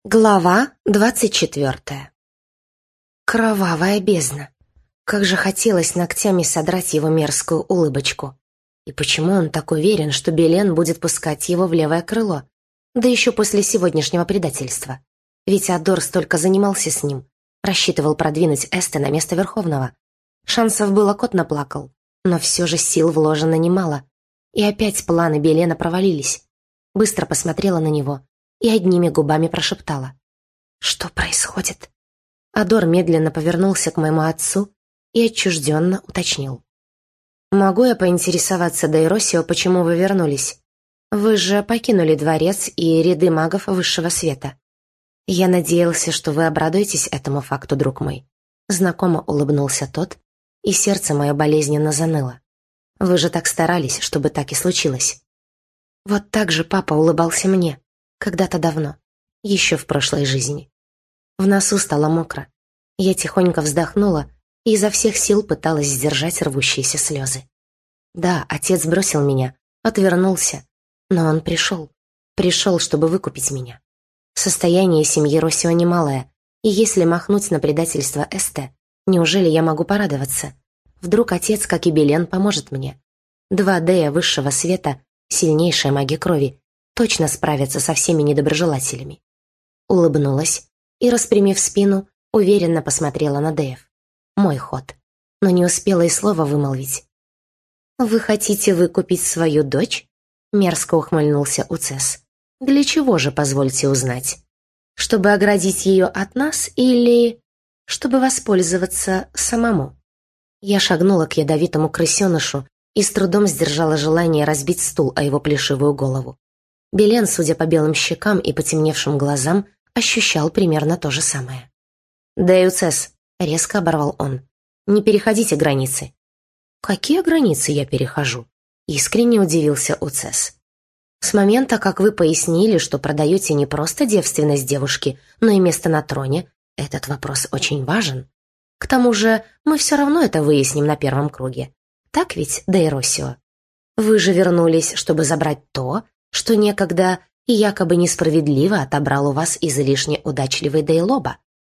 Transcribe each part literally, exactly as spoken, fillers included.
Глава двадцать четвертая. Кровавая бездна. Как же хотелось ногтями содрать его мерзкую улыбочку. И почему он так уверен, что Белен будет пускать его в левое крыло? Да еще после сегодняшнего предательства. Ведь Адор столько занимался с ним. Рассчитывал продвинуть Эсте на место Верховного. Шансов было, кот наплакал. Но все же сил вложено немало. И опять планы Белена провалились. Быстро посмотрела на него и одними губами прошептала: «Что происходит?» Адор медленно повернулся к моему отцу и отчужденно уточнил: «Могу я поинтересоваться, Дейросио, почему вы вернулись? Вы же покинули дворец и ряды магов высшего света. Я надеялся, что вы обрадуетесь этому факту, друг мой». Знакомо улыбнулся тот, и сердце мое болезненно заныло. «Вы же так старались, чтобы так и случилось». Вот так же папа улыбался мне. Когда-то давно, еще в прошлой жизни. В носу стало мокро. Я тихонько вздохнула и изо всех сил пыталась сдержать рвущиеся слезы. Да, отец бросил меня, отвернулся, но он пришел. Пришел, чтобы выкупить меня. Состояние семьи Росио немалое, и если махнуть на предательство Эсте, неужели я могу порадоваться? Вдруг отец, как и Белен, поможет мне. Два Дея высшего света, сильнейшие маги крови, точно справятся со всеми недоброжелателями. Улыбнулась и, распрямив спину, уверенно посмотрела на Деев. Мой ход. Но не успела и слова вымолвить. «Вы хотите выкупить свою дочь?» Мерзко ухмыльнулся Уцес. «Для чего же, позвольте узнать? Чтобы оградить ее от нас или чтобы воспользоваться самому?» Я шагнула к ядовитому крысенышу и с трудом сдержала желание разбить стул о его плешивую голову. Белен, судя по белым щекам и потемневшим глазам, ощущал примерно то же самое. «Да, Уцес», — резко оборвал он, — «не переходите границы». «Какие границы я перехожу?» — искренне удивился Уцес. «С момента, как вы пояснили, что продаете не просто девственность девушки, но и место на троне, этот вопрос очень важен. К тому же мы все равно это выясним на первом круге. Так ведь, Дейросио? Вы же вернулись, чтобы забрать то, что некогда и якобы несправедливо отобрал у вас излишне удачливый Дейлоба».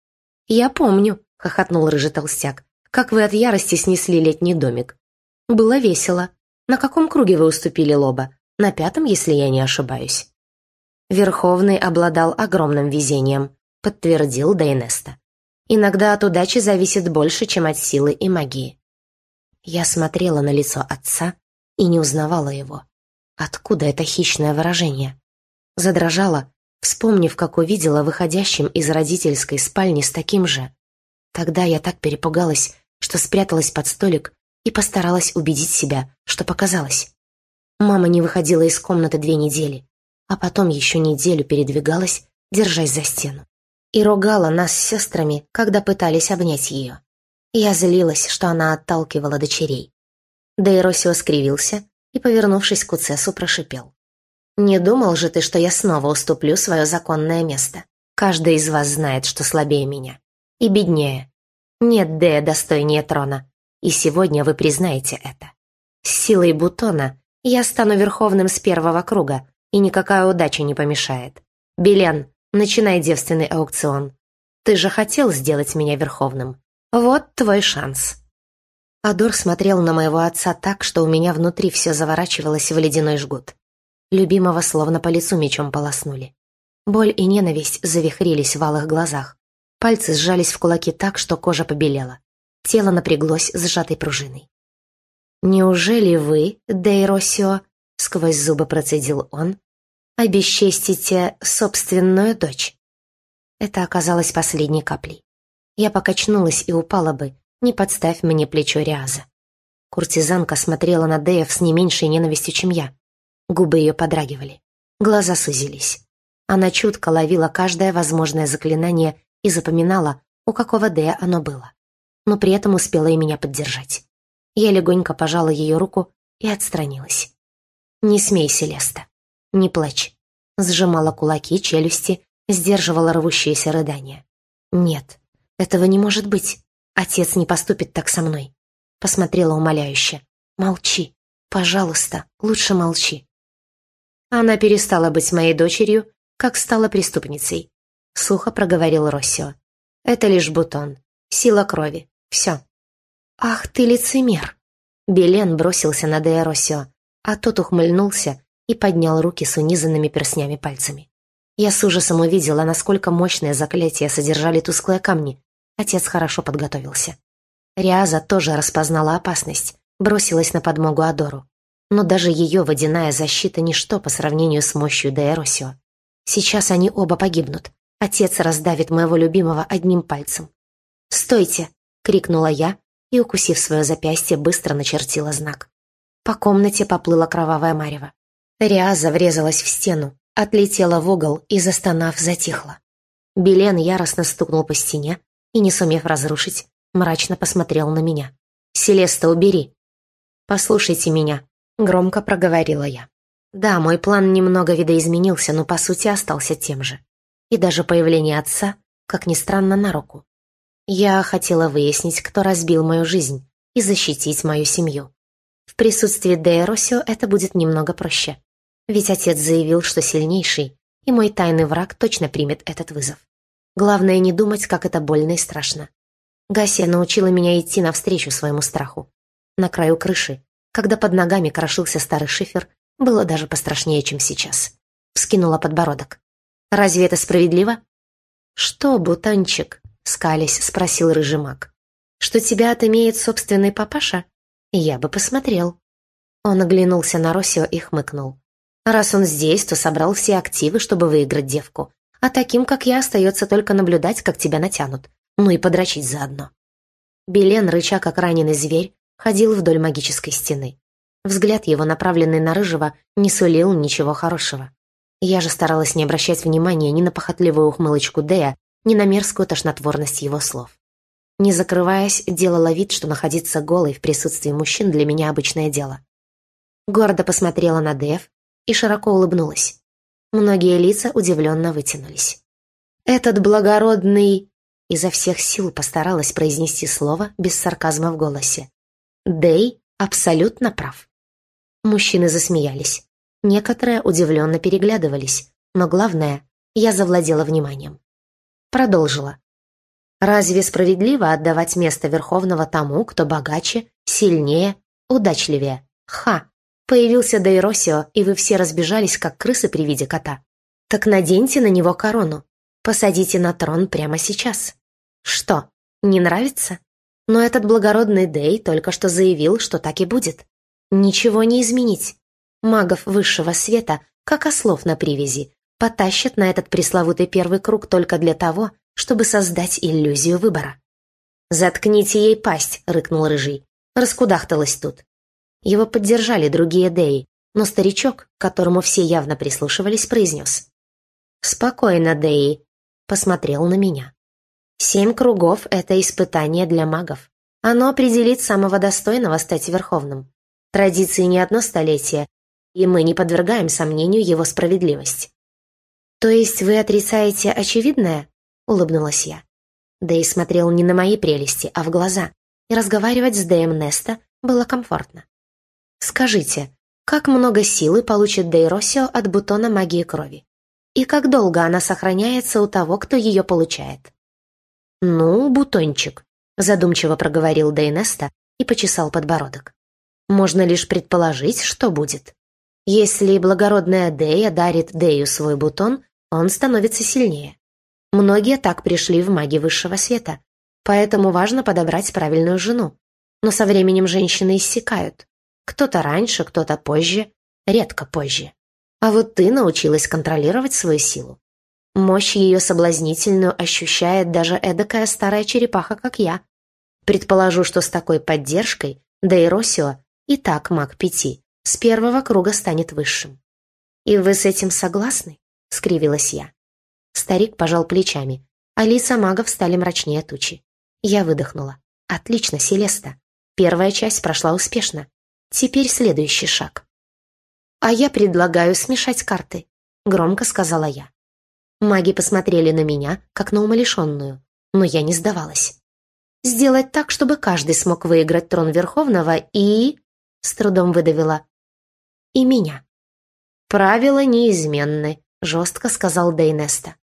«Я помню», — хохотнул рыжий толстяк, «как вы от ярости снесли летний домик. Было весело. На каком круге вы уступили Лоба? На пятом, если я не ошибаюсь». «Верховный обладал огромным везением», — подтвердил Дейнеста. «Иногда от удачи зависит больше, чем от силы и магии». Я смотрела на лицо отца и не узнавала его. Откуда это хищное выражение? Задрожала, вспомнив, как увидела выходящим из родительской спальни с таким же. Тогда я так перепугалась, что спряталась под столик и постаралась убедить себя, что показалось. Мама не выходила из комнаты две недели, а потом еще неделю передвигалась, держась за стену. И ругала нас с сестрами, когда пытались обнять ее. Я злилась, что она отталкивала дочерей. Дейросио скривился и, повернувшись к Уцесу, прошипел: «Не думал же ты, что я снова уступлю свое законное место? Каждый из вас знает, что слабее меня. И беднее. Нет Дея достойнее трона. И сегодня вы признаете это. С силой Бутона я стану верховным с первого круга, и никакая удача не помешает. Белен, начинай девственный аукцион. Ты же хотел сделать меня верховным. Вот твой шанс». Адор смотрел на моего отца так, что у меня внутри все заворачивалось в ледяной жгут. Любимого словно по лицу мечом полоснули. Боль и ненависть завихрились в алых глазах. Пальцы сжались в кулаки так, что кожа побелела. Тело напряглось сжатой пружиной. «Неужели вы, Дейросио, — сквозь зубы процедил он, — обесчестите собственную дочь?» Это оказалось последней каплей. Я покачнулась и упала бы, не подставь мне плечо Риаза. Куртизанка смотрела на Деев с не меньшей ненавистью, чем я. Губы ее подрагивали, глаза сузились. Она чутко ловила каждое возможное заклинание и запоминала, у какого Дея оно было. Но при этом успела и меня поддержать. Я легонько пожала ее руку и отстранилась. «Не смей, Селеста, не плачь». Сжимала кулаки, челюсти, сдерживала рвущиеся рыдания. «Нет, этого не может быть. Отец не поступит так со мной». Посмотрела умоляюще. «Молчи, пожалуйста, лучше молчи». Она перестала быть моей дочерью, как стала преступницей. — сухо проговорил Россио. «Это лишь бутон. Сила крови. Все». «Ах ты лицемер!» Белен бросился на Дея Россио, а тот ухмыльнулся и поднял руки с унизанными перстнями пальцами. Я с ужасом увидела, насколько мощные заклятия содержали тусклые камни. Отец хорошо подготовился. Риаза тоже распознала опасность, бросилась на подмогу Адору. Но даже ее водяная защита — ничто по сравнению с мощью Дея Россио. Сейчас они оба погибнут. Отец раздавит моего любимого одним пальцем. «Стойте!» — крикнула я и, укусив свое запястье, быстро начертила знак. По комнате поплыла кровавая марево. Риаза врезалась в стену, отлетела в угол и, застонав, затихла. Белен яростно стукнул по стене и, не сумев разрушить, мрачно посмотрел на меня. «Селеста, убери!» «Послушайте меня», — громко проговорила я. Да, мой план немного видоизменился, но по сути остался тем же. И даже появление отца, как ни странно, на руку. Я хотела выяснить, кто разбил мою жизнь, и защитить мою семью. В присутствии Дея Россио это будет немного проще. Ведь отец заявил, что сильнейший, и мой тайный враг точно примет этот вызов. Главное не думать, как это больно и страшно. Гасия научила меня идти навстречу своему страху. На краю крыши, когда под ногами крошился старый шифер, было даже пострашнее, чем сейчас. Вскинула подбородок. «Разве это справедливо?» «Что, бутончик?» — скалясь, спросил рыжий маг. «Что тебя отымеет собственный папаша? Я бы посмотрел». Он оглянулся на Россио и хмыкнул. «Раз он здесь, то собрал все активы, чтобы выиграть девку. А таким, как я, остается только наблюдать, как тебя натянут. Ну и подрочить заодно». Белен, рыча как раненый зверь, ходил вдоль магической стены. Взгляд его, направленный на рыжего, не сулил ничего хорошего. Я же старалась не обращать внимания ни на похотливую ухмылочку Дея, ни на мерзкую тошнотворность его слов. Не закрываясь, делала вид, что находиться голой в присутствии мужчин для меня обычное дело. Гордо посмотрела на Деев и широко улыбнулась. Многие лица удивленно вытянулись. «Этот благородный...» Изо всех сил постаралась произнести слово без сарказма в голосе. «Дей абсолютно прав». Мужчины засмеялись. Некоторые удивленно переглядывались, но главное, я завладела вниманием. Продолжила. «Разве справедливо отдавать место Верховного тому, кто богаче, сильнее, удачливее? Ха! Появился Дей Россио, и вы все разбежались, как крысы при виде кота. Так наденьте на него корону. Посадите на трон прямо сейчас. Что, не нравится? Но этот благородный Дей только что заявил, что так и будет. Ничего не изменить. Магов высшего света, как ослов на привязи, потащат на этот пресловутый первый круг только для того, чтобы создать иллюзию выбора. «Заткните ей пасть», — рыкнул рыжий. Раскудахталась тут. Его поддержали другие Деи, но старичок, к которому все явно прислушивались, произнес. «Спокойно, Деи», — посмотрел на меня. «Семь кругов — это испытание для магов. Оно определит самого достойного стать верховным. Традиции не одно столетие, и мы не подвергаем сомнению его справедливость». «То есть вы отрицаете очевидное?» — улыбнулась я. Дей смотрел не на мои прелести, а в глаза, и разговаривать с Деем Неста было комфортно. «Скажите, как много силы получит Дей Россио от бутона магии крови? И как долго она сохраняется у того, кто ее получает?» «Ну, бутончик», — задумчиво проговорил Дей Неста и почесал подбородок. «Можно лишь предположить, что будет. Если благородная Дея дарит Дею свой бутон, он становится сильнее. Многие так пришли в маги высшего света, поэтому важно подобрать правильную жену. Но со временем женщины иссякают. Кто-то раньше, кто-то позже, редко позже. А вот ты научилась контролировать свою силу. Мощь ее соблазнительную ощущает даже эдакая старая черепаха, как я. Предположу, что с такой поддержкой Дей Россио, и так маг пяти, с первого круга станет высшим. «И вы с этим согласны?» — скривилась я. Старик пожал плечами, а лица магов стали мрачнее тучи. Я выдохнула. «Отлично, Селеста. Первая часть прошла успешно. Теперь следующий шаг». «А я предлагаю смешать карты», — громко сказала я. Маги посмотрели на меня, как на умалишенную, но я не сдавалась. «Сделать так, чтобы каждый смог выиграть трон Верховного и...» — с трудом выдавила. «И меня». «Правила неизменны», — жестко сказал Дей Неста.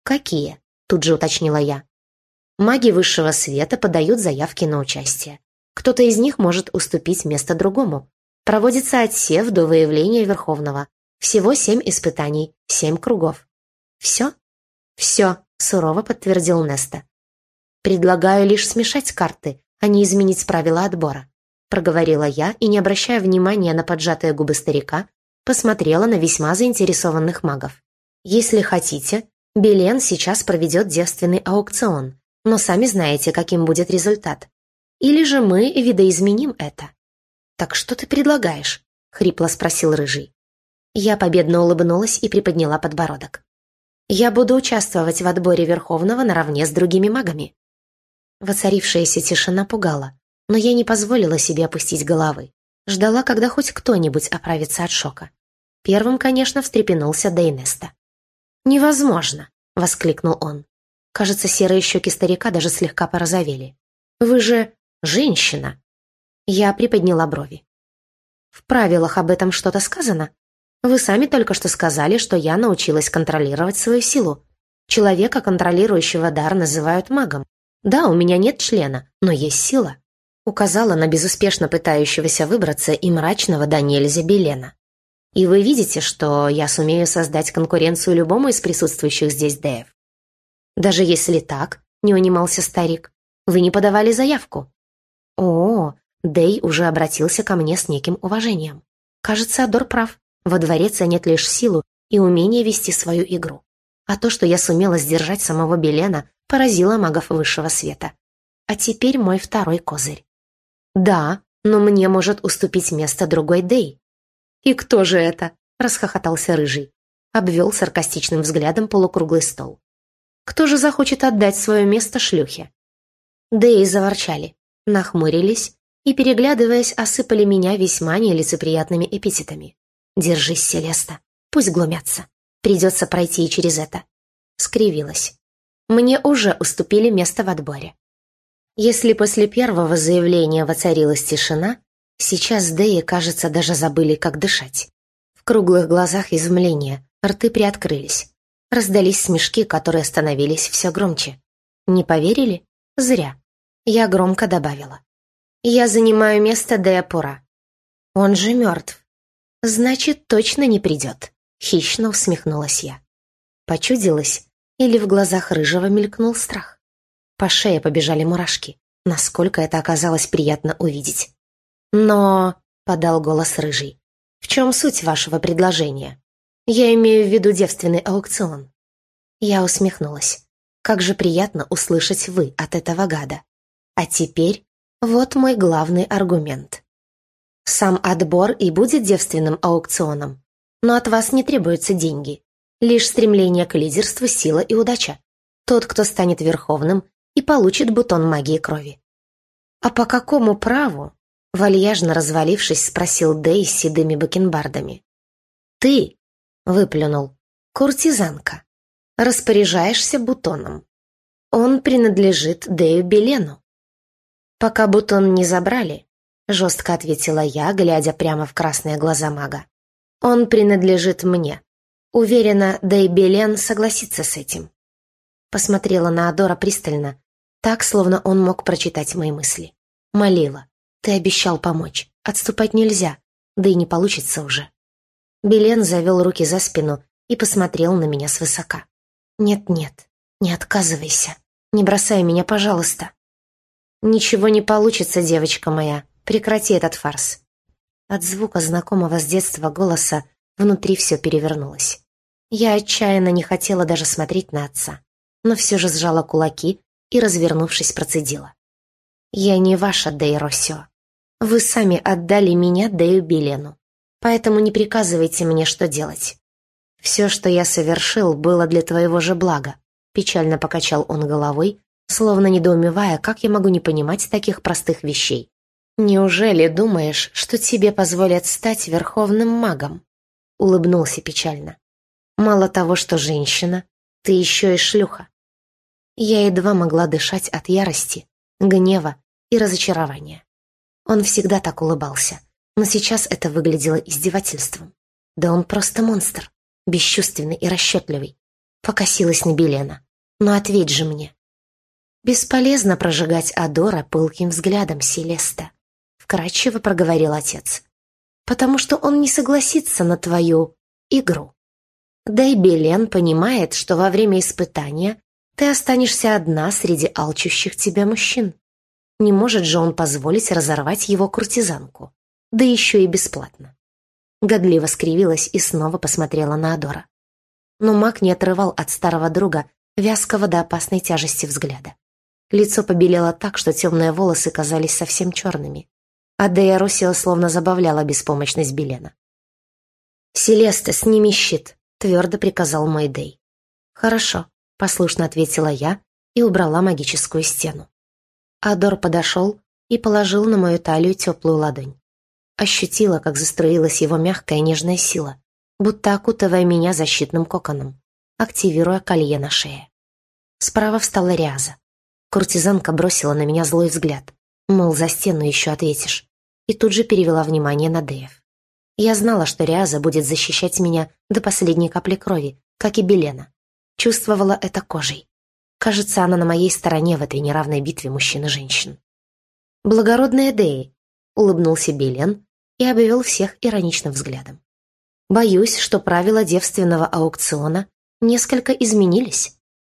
«Какие?» — тут же уточнила я. «Маги высшего света подают заявки на участие. Кто-то из них может уступить место другому. Проводится отсев до выявления Верховного. Всего семь испытаний, семь кругов». «Все?» «Все», — сурово подтвердил Неста. «Предлагаю лишь смешать карты, а не изменить правила отбора», — проговорила я и, не обращая внимания на поджатые губы старика, посмотрела на весьма заинтересованных магов. «Если хотите, Белен сейчас проведет девственный аукцион, но сами знаете, каким будет результат. Или же мы видоизменим это». «Так что ты предлагаешь?» — хрипло спросил Рыжий. Я победно улыбнулась и приподняла подбородок. «Я буду участвовать в отборе Верховного наравне с другими магами». Воцарившаяся тишина пугала, но я не позволила себе опустить головы. Ждала, когда хоть кто-нибудь оправится от шока. Первым, конечно, встрепенулся Дейнеста. «Невозможно!» — воскликнул он. Кажется, серые щеки старика даже слегка порозовели. «Вы же женщина!» Я приподняла брови. «В правилах об этом что-то сказано? Вы сами только что сказали, что я научилась контролировать свою силу. Человека, контролирующего дар, называют магом. Да, у меня нет члена, но есть сила». Указала на безуспешно пытающегося выбраться и мрачного до нельзя Белена. «И вы видите, что я сумею создать конкуренцию любому из присутствующих здесь деев?» «Даже если так», — не унимался старик, — «вы не подавали заявку». «О, Дей уже обратился ко мне с неким уважением. Кажется, Адор прав. Во дворе ценят лишь силу и умение вести свою игру. А то, что я сумела сдержать самого Белена, поразило магов высшего света. А теперь мой второй козырь. Да, но мне может уступить место другой Дей». «И кто же это?» — расхохотался Рыжий. Обвел саркастичным взглядом полукруглый стол. «Кто же захочет отдать свое место шлюхе?» Деи заворчали, нахмурились и, переглядываясь, осыпали меня весьма нелицеприятными эпитетами. «Держись, Селеста, пусть глумятся. Придется пройти и через это». Скривилась. Мне уже уступили место в отборе. Если после первого заявления воцарилась тишина, сейчас Деи, кажется, даже забыли, как дышать. В круглых глазах изумление, рты приоткрылись. Раздались смешки, которые становились все громче. Не поверили? Зря. Я громко добавила. «Я занимаю место Дея Пура». «Он же мертв». «Значит, точно не придет», — хищно усмехнулась я. Почудилась, или в глазах Рыжего мелькнул страх. По шее побежали мурашки. Насколько это оказалось приятно увидеть. «Но...» — подал голос Рыжий. «В чем суть вашего предложения? Я имею в виду девственный аукцион». Я усмехнулась. Как же приятно услышать «вы» от этого гада. А теперь вот мой главный аргумент. Сам отбор и будет девственным аукционом, но от вас не требуются деньги. Лишь стремление к лидерству, сила и удача. Тот, кто станет верховным, и получит бутон магии крови. «А по какому праву?» — вальяжно развалившись, спросил Дей с седыми бакенбардами. «Ты», — выплюнул, — «куртизанка, распоряжаешься бутоном. Он принадлежит Дею Белену». «Пока бутон не забрали», — жестко ответила я, глядя прямо в красные глаза мага. «Он принадлежит мне. Уверена, Дей Белен согласится с этим». Посмотрела на Адора пристально, так, словно он мог прочитать мои мысли. Молила. «Ты обещал помочь. Отступать нельзя. Да и не получится уже». Белен завел руки за спину и посмотрел на меня свысока. «Нет-нет, не отказывайся. Не бросай меня, пожалуйста». «Ничего не получится, девочка моя. Прекрати этот фарс». От звука знакомого с детства голоса внутри все перевернулось. Я отчаянно не хотела даже смотреть на отца, но все же сжала кулаки и, развернувшись, процедила. «Я не ваша Дей Россио. Вы сами отдали меня Дею Белену, поэтому не приказывайте мне, что делать. Все, что я совершил, было для твоего же блага», — печально покачал он головой, словно недоумевая, как я могу не понимать таких простых вещей. «Неужели думаешь, что тебе позволят стать верховным магом?» — улыбнулся печально. «Мало того, что женщина, ты еще и шлюха». Я едва могла дышать от ярости, гнева и разочарования. Он всегда так улыбался, но сейчас это выглядело издевательством. Да он просто монстр, бесчувственный и расчетливый. Покосилась на Белена. «Но ответь же мне». «Бесполезно прожигать Адора пылким взглядом, Селеста», — вкратчиво проговорил отец. «Потому что он не согласится на твою игру. Да и Белен понимает, что во время испытания ты останешься одна среди алчущих тебя мужчин. Не может же он позволить разорвать его куртизанку, да еще и бесплатно». Годливо скривилась и снова посмотрела на Адора. Но маг не отрывал от старого друга вязкого до опасной тяжести взгляда. Лицо побелело так, что темные волосы казались совсем черными, а Дея Росио словно забавляла беспомощность Белена. «Селеста, сними щит», — твердо приказал мой Дей. «Хорошо», — послушно ответила я и убрала магическую стену. Адор подошел и положил на мою талию теплую ладонь. Ощутила, как заструилась его мягкая нежная сила, будто окутывая меня защитным коконом, активируя колье на шее. Справа встала Риаза. Куртизанка бросила на меня злой взгляд, мол, за стену еще ответишь, и тут же перевела внимание на Деев. Я знала, что Риаза будет защищать меня до последней капли крови, как и Белена. Чувствовала это кожей. Кажется, она на моей стороне в этой неравной битве мужчин и женщин. «Благородные Деи», — улыбнулся Белен и обвел всех ироничным взглядом. «Боюсь, что правила девственного аукциона несколько изменились.